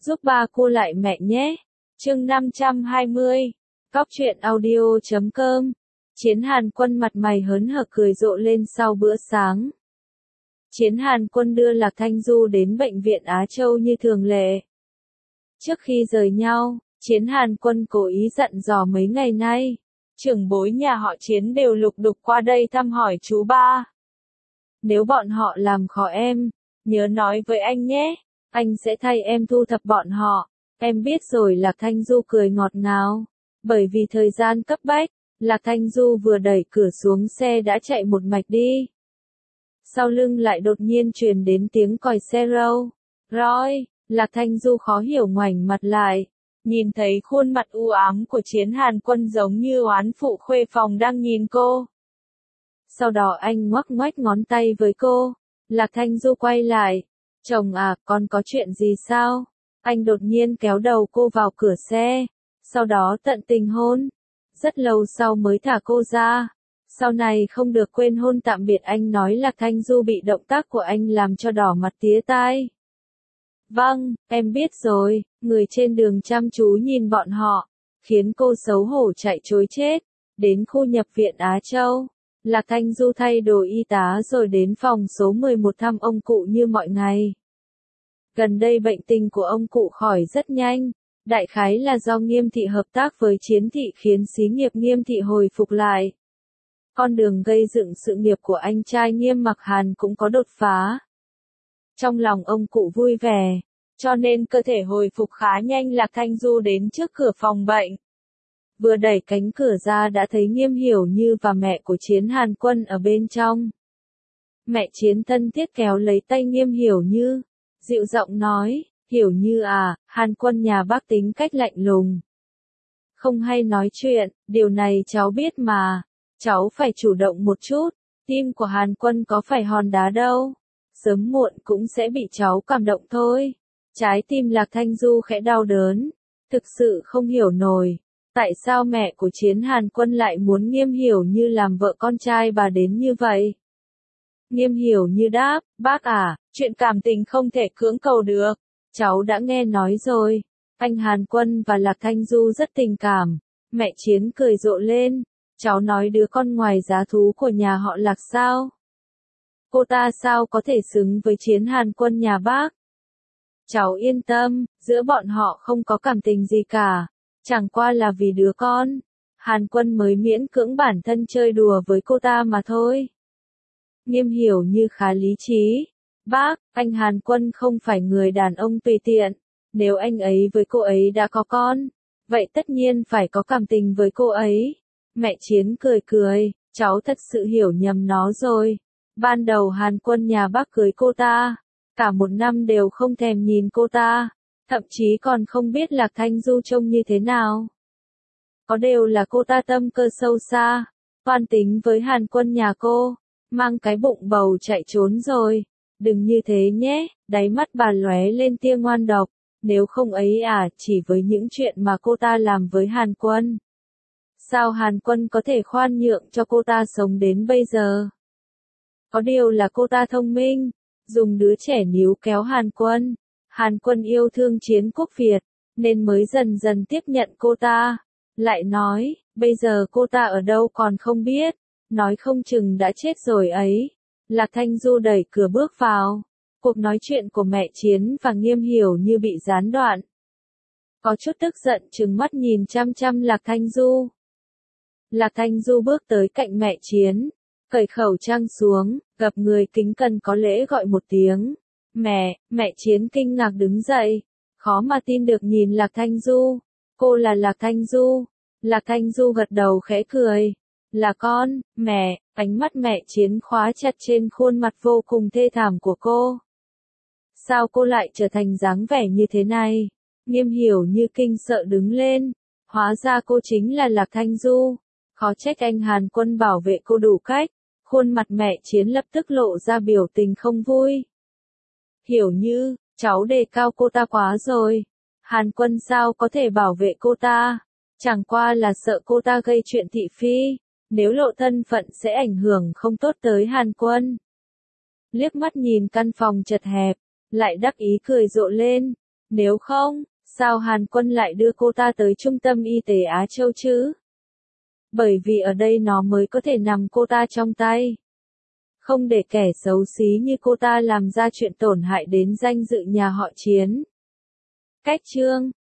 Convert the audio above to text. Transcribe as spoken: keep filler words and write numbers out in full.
giúp ba cô lại mẹ nhé. Chương năm trăm hai mươi. Cóc truyện audio chấm com. Chiến Hàn Quân mặt mày hớn hở cười rộ lên sau bữa sáng. Chiến Hàn Quân đưa Lạc Thanh Du đến bệnh viện Á Châu như thường lệ. Trước khi rời nhau, Chiến Hàn Quân cố ý dặn dò mấy ngày nay, trưởng bối nhà họ Chiến đều lục đục qua đây thăm hỏi chú ba. Nếu bọn họ làm khó em, nhớ nói với anh nhé, anh sẽ thay em thu thập bọn họ. Em biết rồi. Lạc Thanh Du cười ngọt ngào. Bởi vì thời gian cấp bách, Lạc Thanh Du vừa đẩy cửa xuống xe đã chạy một mạch đi. Sau lưng lại đột nhiên truyền đến tiếng còi xe râu. Rồi, Lạc Thanh Du khó hiểu ngoảnh mặt lại. Nhìn thấy khuôn mặt u ám của Chiến Hàn Quân giống như oán phụ khuê phòng đang nhìn cô. Sau đó anh ngoắc ngoách ngón tay với cô. Lạc Thanh Du quay lại. Chồng à, con có chuyện gì sao? Anh đột nhiên kéo đầu cô vào cửa xe. Sau đó tận tình hôn. Rất lâu sau mới thả cô ra. Sau này không được quên hôn tạm biệt. Anh nói Lạc Thanh Du bị động tác của anh làm cho đỏ mặt tía tai. Vâng, em biết rồi. Người trên đường chăm chú nhìn bọn họ, khiến cô xấu hổ chạy trối chết. Đến khu nhập viện Á Châu, Lạc Thanh Du thay đồ y tá rồi đến phòng số mười một thăm ông cụ như mọi ngày. Gần đây bệnh tình của ông cụ khỏi rất nhanh, đại khái là do Nghiêm thị hợp tác với Chiến thị khiến xí nghiệp Nghiêm thị hồi phục lại. Con đường gây dựng sự nghiệp của anh trai Nghiêm Mặc Hàn cũng có đột phá. Trong lòng ông cụ vui vẻ, cho nên cơ thể hồi phục khá nhanh. Lạc Thanh Du đến trước cửa phòng bệnh. Vừa đẩy cánh cửa ra đã thấy Nghiêm Hiểu Như và mẹ của Chiến Hàn Quân ở bên trong. Mẹ Chiến thân thiết kéo lấy tay Nghiêm Hiểu Như, dịu giọng nói, Hiểu Như à, Hàn Quân nhà bác tính cách lạnh lùng. Không hay nói chuyện, điều này cháu biết mà, cháu phải chủ động một chút, tim của Hàn Quân có phải hòn đá đâu, sớm muộn cũng sẽ bị cháu cảm động thôi. Trái tim Lạc Thanh Du khẽ đau đớn, thực sự không hiểu nổi, tại sao mẹ của Chiến Hàn Quân lại muốn Nghiêm Hiểu Như làm vợ con trai bà đến như vậy. Nghiêm Hiểu Như đáp, bác à, chuyện cảm tình không thể cưỡng cầu được, cháu đã nghe nói rồi, anh Hàn Quân và Lạc Thanh Du rất tình cảm. Mẹ Chiến cười rộ lên, cháu nói đứa con ngoài giá thú của nhà họ Lạc sao? Cô ta sao có thể xứng với Chiến Hàn Quân nhà bác? Cháu yên tâm, giữa bọn họ không có cảm tình gì cả, chẳng qua là vì đứa con, Hàn Quân mới miễn cưỡng bản thân chơi đùa với cô ta mà thôi. Nghiêm Hiểu Như khá lý trí. Bác, anh Hàn Quân không phải người đàn ông tùy tiện, nếu anh ấy với cô ấy đã có con, vậy tất nhiên phải có cảm tình với cô ấy. Mẹ Chiến cười cười, cháu thật sự hiểu nhầm nó rồi. Ban đầu Hàn Quân nhà bác cưới cô ta, cả một năm đều không thèm nhìn cô ta, thậm chí còn không biết Lạc Thanh Du trông như thế nào. Có điều là cô ta tâm cơ sâu xa, toan tính với Hàn Quân nhà cô, mang cái bụng bầu chạy trốn rồi. Đừng như thế nhé, đáy mắt bà lóe lên tia ngoan độc, nếu không ấy à, chỉ với những chuyện mà cô ta làm với Hàn Quân. Sao Hàn Quân có thể khoan nhượng cho cô ta sống đến bây giờ? Có điều là cô ta thông minh, dùng đứa trẻ níu kéo Hàn Quân. Hàn Quân yêu thương Chiến Quốc Việt, nên mới dần dần tiếp nhận cô ta. Lại nói, bây giờ cô ta ở đâu còn không biết, nói không chừng đã chết rồi ấy. Lạc Thanh Du đẩy cửa bước vào. Cuộc nói chuyện của mẹ Chiến và Nghiêm Hiểu Như bị gián đoạn. Có chút tức giận trừng mắt nhìn chăm chăm Lạc Thanh Du. Lạc Thanh Du bước tới cạnh mẹ Chiến, cởi khẩu trang xuống, gặp người kính cẩn có lễ gọi một tiếng. Mẹ, mẹ Chiến kinh ngạc đứng dậy, khó mà tin được nhìn Lạc Thanh Du. Cô là Lạc Thanh Du. Lạc Thanh Du gật đầu khẽ cười. Là con, mẹ, ánh mắt mẹ Chiến khóa chặt trên khuôn mặt vô cùng thê thảm của cô. Sao cô lại trở thành dáng vẻ như thế này? Nghiêm Hiểu Như kinh sợ đứng lên. Hóa ra cô chính là Lạc Thanh Du. Khó trách anh Hàn Quân bảo vệ cô đủ cách. Khuôn mặt mẹ Chiến lập tức lộ ra biểu tình không vui. Hiểu Như, cháu đề cao cô ta quá rồi. Hàn Quân sao có thể bảo vệ cô ta? Chẳng qua là sợ cô ta gây chuyện thị phi. Nếu lộ thân phận sẽ ảnh hưởng không tốt tới Hàn Quân. Liếc mắt nhìn căn phòng chật hẹp, lại đắc ý cười rộ lên. Nếu không, sao Hàn Quân lại đưa cô ta tới trung tâm y tế Á Châu chứ? Bởi vì ở đây nó mới có thể nằm cô ta trong tay. Không để kẻ xấu xí như cô ta làm ra chuyện tổn hại đến danh dự nhà họ Chiến. Cách chương